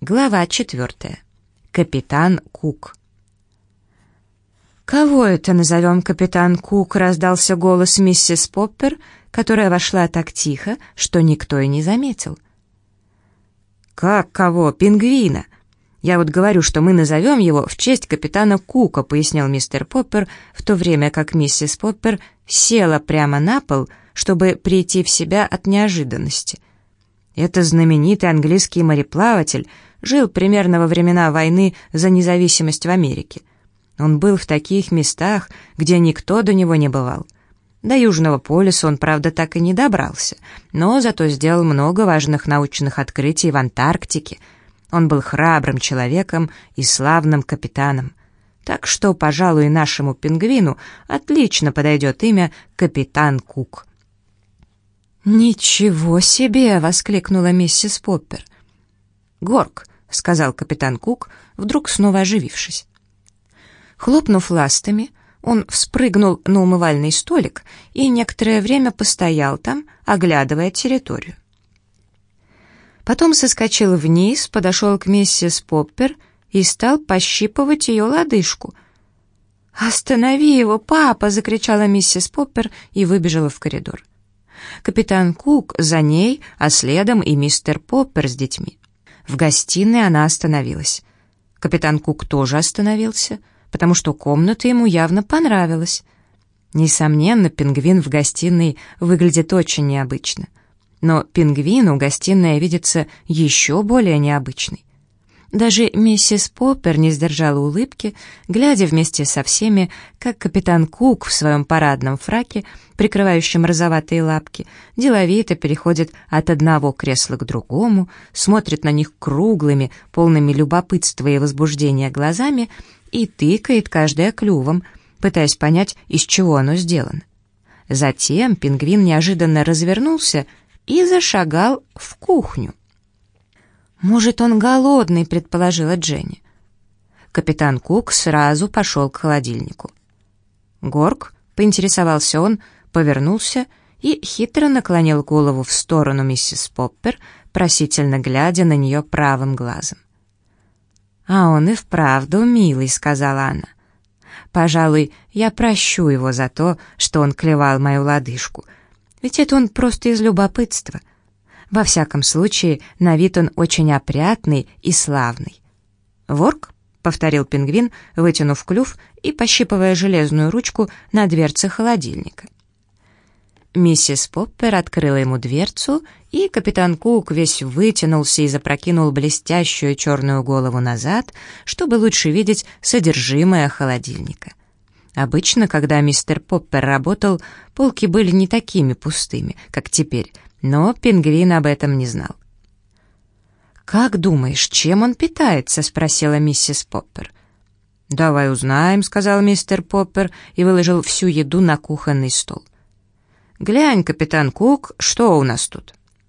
Глава 4. Капитан Кук. «Кого это назовем капитан Кук?» — раздался голос миссис Поппер, которая вошла так тихо, что никто и не заметил. «Как кого? Пингвина! Я вот говорю, что мы назовем его в честь капитана Кука», — пояснил мистер Поппер, в то время как миссис Поппер села прямо на пол, чтобы прийти в себя от неожиданности. Это знаменитый английский мореплаватель, жил примерно во времена войны за независимость в Америке. Он был в таких местах, где никто до него не бывал. До Южного полюса он, правда, так и не добрался, но зато сделал много важных научных открытий в Антарктике. Он был храбрым человеком и славным капитаном. Так что, пожалуй, нашему пингвину отлично подойдет имя Капитан Кук. «Ничего себе!» — воскликнула миссис Поппер. «Горк», — сказал капитан Кук, вдруг снова оживившись. Хлопнув ластами, он вспрыгнул на умывальный столик и некоторое время постоял там, оглядывая территорию. Потом соскочил вниз, подошел к миссис Поппер и стал пощипывать ее лодыжку. «Останови его, папа!» — закричала миссис Поппер и выбежала в коридор. Капитан Кук за ней, а следом и мистер Поппер с детьми. В гостиной она остановилась. Капитан Кук тоже остановился, потому что комната ему явно понравилась. Несомненно, пингвин в гостиной выглядит очень необычно. Но пингвину гостиная видится еще более необычной. Даже миссис Поппер не сдержала улыбки, глядя вместе со всеми, как капитан Кук в своем парадном фраке, прикрывающем розоватые лапки, деловито переходит от одного кресла к другому, смотрит на них круглыми, полными любопытства и возбуждения глазами и тыкает каждое клювом, пытаясь понять, из чего оно сделано. Затем пингвин неожиданно развернулся и зашагал в кухню. «Может, он голодный», — предположила Дженни. Капитан Кук сразу пошел к холодильнику. «Горк?» — поинтересовался он, повернулся и хитро наклонил голову в сторону миссис Поппер, просительно глядя на нее правым глазом. «А он и вправду милый», — сказала она. «Пожалуй, я прощу его за то, что он клевал мою лодыжку, ведь это он просто из любопытства. Во всяком случае, на вид он очень опрятный и славный». «Ворк?» — повторил пингвин, вытянув клюв и пощипывая железную ручку на дверце холодильника. Миссис Поппер открыла ему дверцу, и капитан Кук весь вытянулся и запрокинул блестящую черную голову назад, чтобы лучше видеть содержимое холодильника. Обычно, когда мистер Поппер работал, полки были не такими пустыми, как теперь, но пингвин об этом не знал. «Как думаешь, чем он питается?» — спросила миссис Поппер. «Давай узнаем», — сказал мистер Поппер и выложил всю еду на кухонный стол. «Глянь, капитан Кук, что у нас тут?»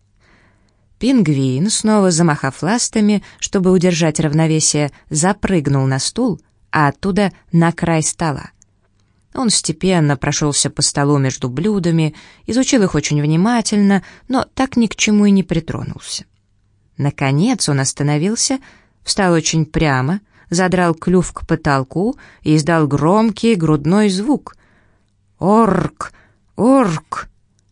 Пингвин, снова замахав ластами, чтобы удержать равновесие, запрыгнул на стул, а оттуда на край стола. Он степенно прошелся по столу между блюдами, изучил их очень внимательно, но так ни к чему и не притронулся. Наконец он остановился, встал очень прямо, задрал клюв к потолку и издал громкий грудной звук. «Орк! Орк!»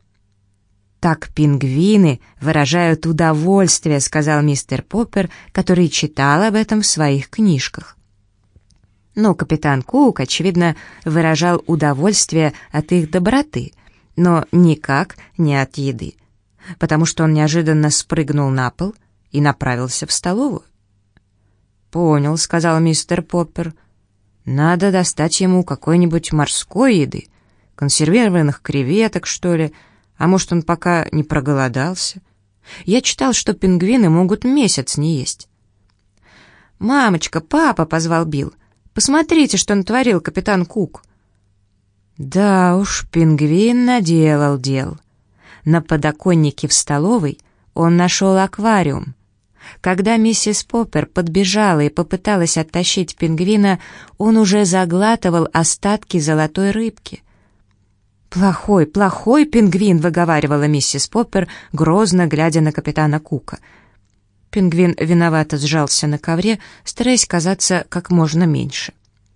«Так пингвины выражают удовольствие», — сказал мистер Поппер, который читал об этом в своих книжках. Но капитан Кук, очевидно, выражал удовольствие от их доброты, но никак не от еды, потому что он неожиданно спрыгнул на пол и направился в столовую. «Понял», — сказал мистер Поппер. «Надо достать ему какой-нибудь морской еды, консервированных креветок, что ли, а может, он пока не проголодался. Я читал, что пингвины могут месяц не есть». «Мамочка, папа», — позвал Билл, — «посмотрите, что натворил капитан Кук». Да уж, пингвин наделал дел. На подоконнике в столовой он нашел аквариум. Когда миссис Поппер подбежала и попыталась оттащить пингвина, он уже заглатывал остатки золотой рыбки. «Плохой, плохой пингвин», — выговаривала миссис Поппер, грозно глядя на капитана Кука. Пингвин виновато сжался на ковре, стараясь казаться как можно меньше.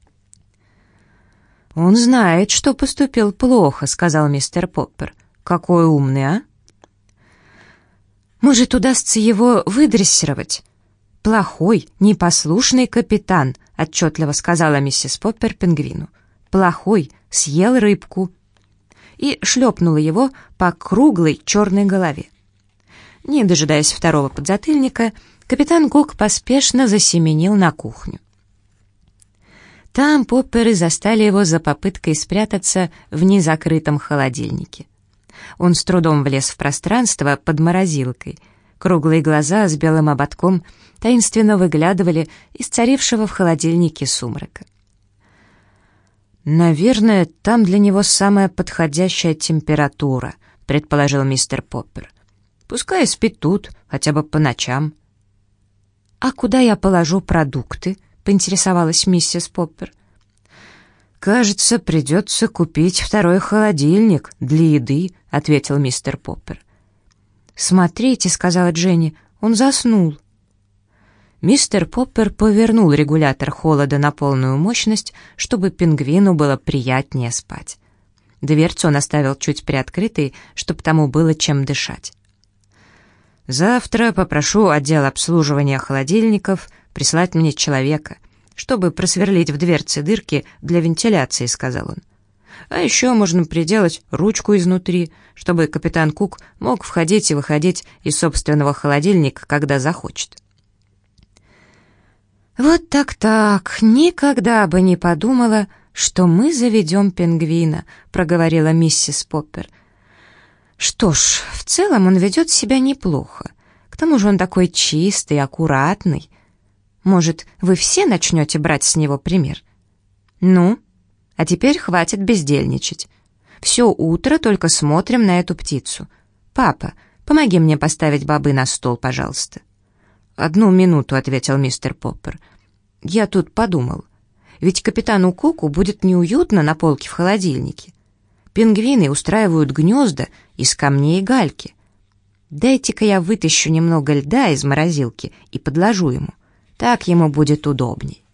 «Он знает, что поступил плохо», — сказал мистер Поппер. «Какой умный, а?» «Может, удастся его выдрессировать?» «Плохой, непослушный капитан», — отчетливо сказала миссис Поппер пингвину. «Плохой, съел рыбку». И шлепнула его по круглой черной голове. Не дожидаясь второго подзатыльника, капитан Кук поспешно засеменил на кухню. Там Попперы застали его за попыткой спрятаться в незакрытом холодильнике. Он с трудом влез в пространство под морозилкой. Круглые глаза с белым ободком таинственно выглядывали из царившего в холодильнике сумрака. «Наверное, там для него самая подходящая температура», — предположил мистер Поппер. «Пускай спит тут, хотя бы по ночам». «А куда я положу продукты?» — поинтересовалась миссис Поппер. «Кажется, придется купить второй холодильник для еды», — ответил мистер Поппер. «Смотрите», — сказала Дженни, — «он заснул». Мистер Поппер повернул регулятор холода на полную мощность, чтобы пингвину было приятнее спать. Дверцу он оставил чуть приоткрытой, чтобы тому было чем дышать. «Завтра попрошу отдел обслуживания холодильников прислать мне человека, чтобы просверлить в дверце дырки для вентиляции», — сказал он. «А еще можно приделать ручку изнутри, чтобы капитан Кук мог входить и выходить из собственного холодильника, когда захочет». «Вот так-так, никогда бы не подумала, что мы заведем пингвина», — проговорила миссис Поппер. «Что ж, в целом он ведет себя неплохо. К тому же он такой чистый, аккуратный. Может, вы все начнете брать с него пример? Ну, а теперь хватит бездельничать. Все утро только смотрим на эту птицу. Папа, помоги мне поставить бобы на стол, пожалуйста». «1 минуту», — ответил мистер Поппер. «Я тут подумал. Ведь капитану Куку будет неуютно на полке в холодильнике. Пингвины устраивают гнезда из камней и гальки. Дайте-ка я вытащу немного льда из морозилки и подложу ему. Так ему будет удобней».